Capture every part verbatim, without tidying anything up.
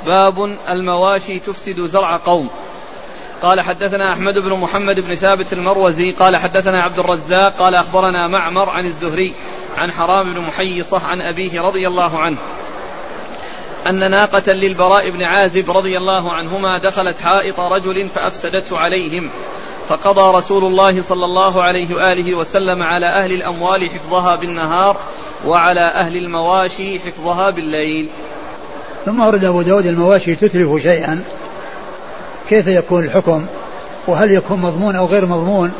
باب المواشي تفسد زرع قوم. قال حدثنا أحمد بن محمد بن ثابت المروزي قال حدثنا عبد الرزاق قال أخبرنا معمر عن الزهري عن حرام بن محيصة عن أبيه رضي الله عنه أن ناقة للبراء بن عازب رضي الله عنهما دخلت حائط رجل فأفسدته عليهم، فقضى رسول الله صلى الله عليه وآله وسلم على أهل الأموال حفظها بالنهار وعلى أهل المواشي حفظها بالليل. ثم أورد أبو داود المواشي تتلف شيئا، كيف يكون الحكم وهل يكون مضمون أو غير مضمون؟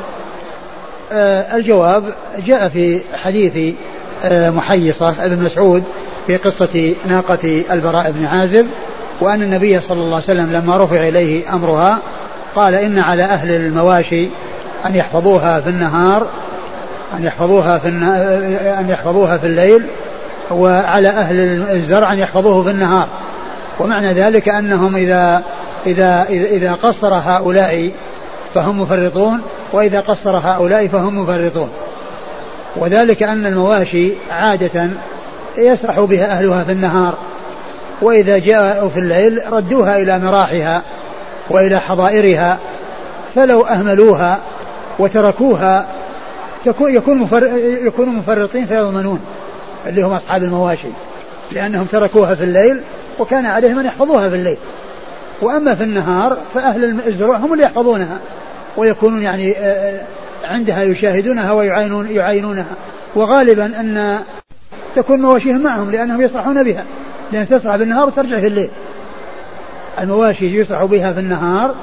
آه الجواب جاء في حديث آه محيصة ابن مسعود في قصة ناقة البراء بن عازب، وأن النبي صلى الله عليه وسلم لما رفع إليه أمرها قال إن على أهل المواشي أن يحفظوها في النهار أن يحفظوها في أن يحفظوها في الليل، وعلى أهل الزرع أن يحفظوه في النهار. ومعنى ذلك أنهم إذا إذا إذا قصر هؤلاء فهم مفرطون، وإذا قصر هؤلاء فهم مفرطون. وذلك أن المواشي عادة يسرح بها أهلها في النهار، وإذا جاءوا في الليل ردوها إلى مراحها وإلى حظائرها، فلو أهملوها وتركوها يكون يكونوا مفرطين فيضمنون اللي هم أصحاب المواشي، لأنهم تركوها في الليل وكان عليهم أن يحفظوها في الليل. وأما في النهار فأهل الزروع هم اللي يحفظونها ويكونون يعني عندها يشاهدونها ويعاينون يعاينونها، وغالبا أن تكون مواشيهم معهم لأنهم يسرحون بها، لأن تسرح بالنهار وترجع في الليل. المواشي يسرح بها في النهار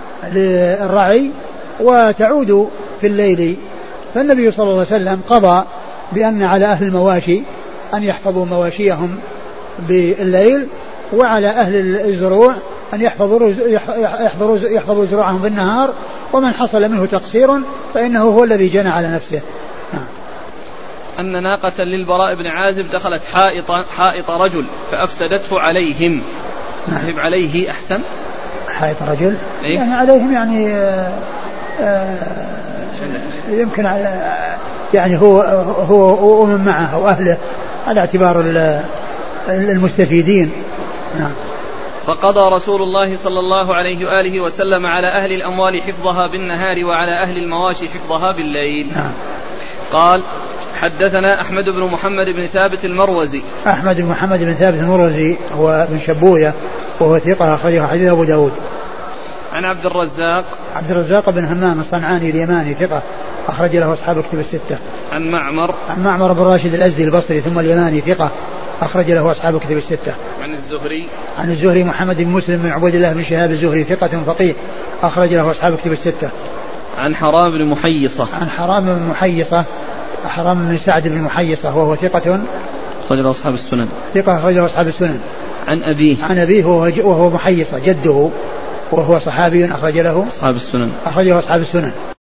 للرعي وتعود في الليل. فالنبي صلى الله عليه وسلم قضى بأن على أهل المواشي أن يحفظوا مواشيهم بالليل، وعلى أهل الزروع أن يحفظوا يحفظوا يحفظوا زروعهم في النهار، ومن حصل منه تقصير فإنه هو الذي جنى على نفسه. أن ناقة للبراء بن عازب دخلت حائط حائط رجل فأفسدته عليهم. نعم. عليه أحسن. حائط رجل إيه؟ يعني عليهم يعني آآ آآ يمكن على يعني هو هو ومن معه وأهله على اعتبار المستفيدين. نعم. فقضى رسول الله صلى الله عليه وآله وسلم على أهل الأموال حفظها بالنهار وعلى أهل المواشي حفظها بالليل. نعم. قال حدثنا أحمد بن محمد بن ثابت المروزي. أحمد بن محمد بن ثابت المروزي هو بن شبوية وهو ثقة أخرجه حديث أبو داود. عن عبد الرزاق. عبد الرزاق بن همام الصنعاني اليماني ثقة أخرج له أصحاب كتب الستة. عن معمر. عن معمر بن راشد الأزدي البصري ثم اليماني ثقة أخرج له أصحاب كتب الستة. عن الزهري. عن الزهري محمد بن مسلم بن عبيد الله بن شهاب الزهري ثقة فقيه أخرج له أصحاب كتب الستة. عن حرام بن محيصة. عن حرام بن محيصة حرام بن سعد بن محيصة وهو ثقة أخرج له أصحاب السنن. ثقة أخرج له أصحاب السنن. عن أبيه. عن أبيه وهو محيصة جده وهو صحابي أخرج له أصحاب السنن. أخرج له أصحاب السنن.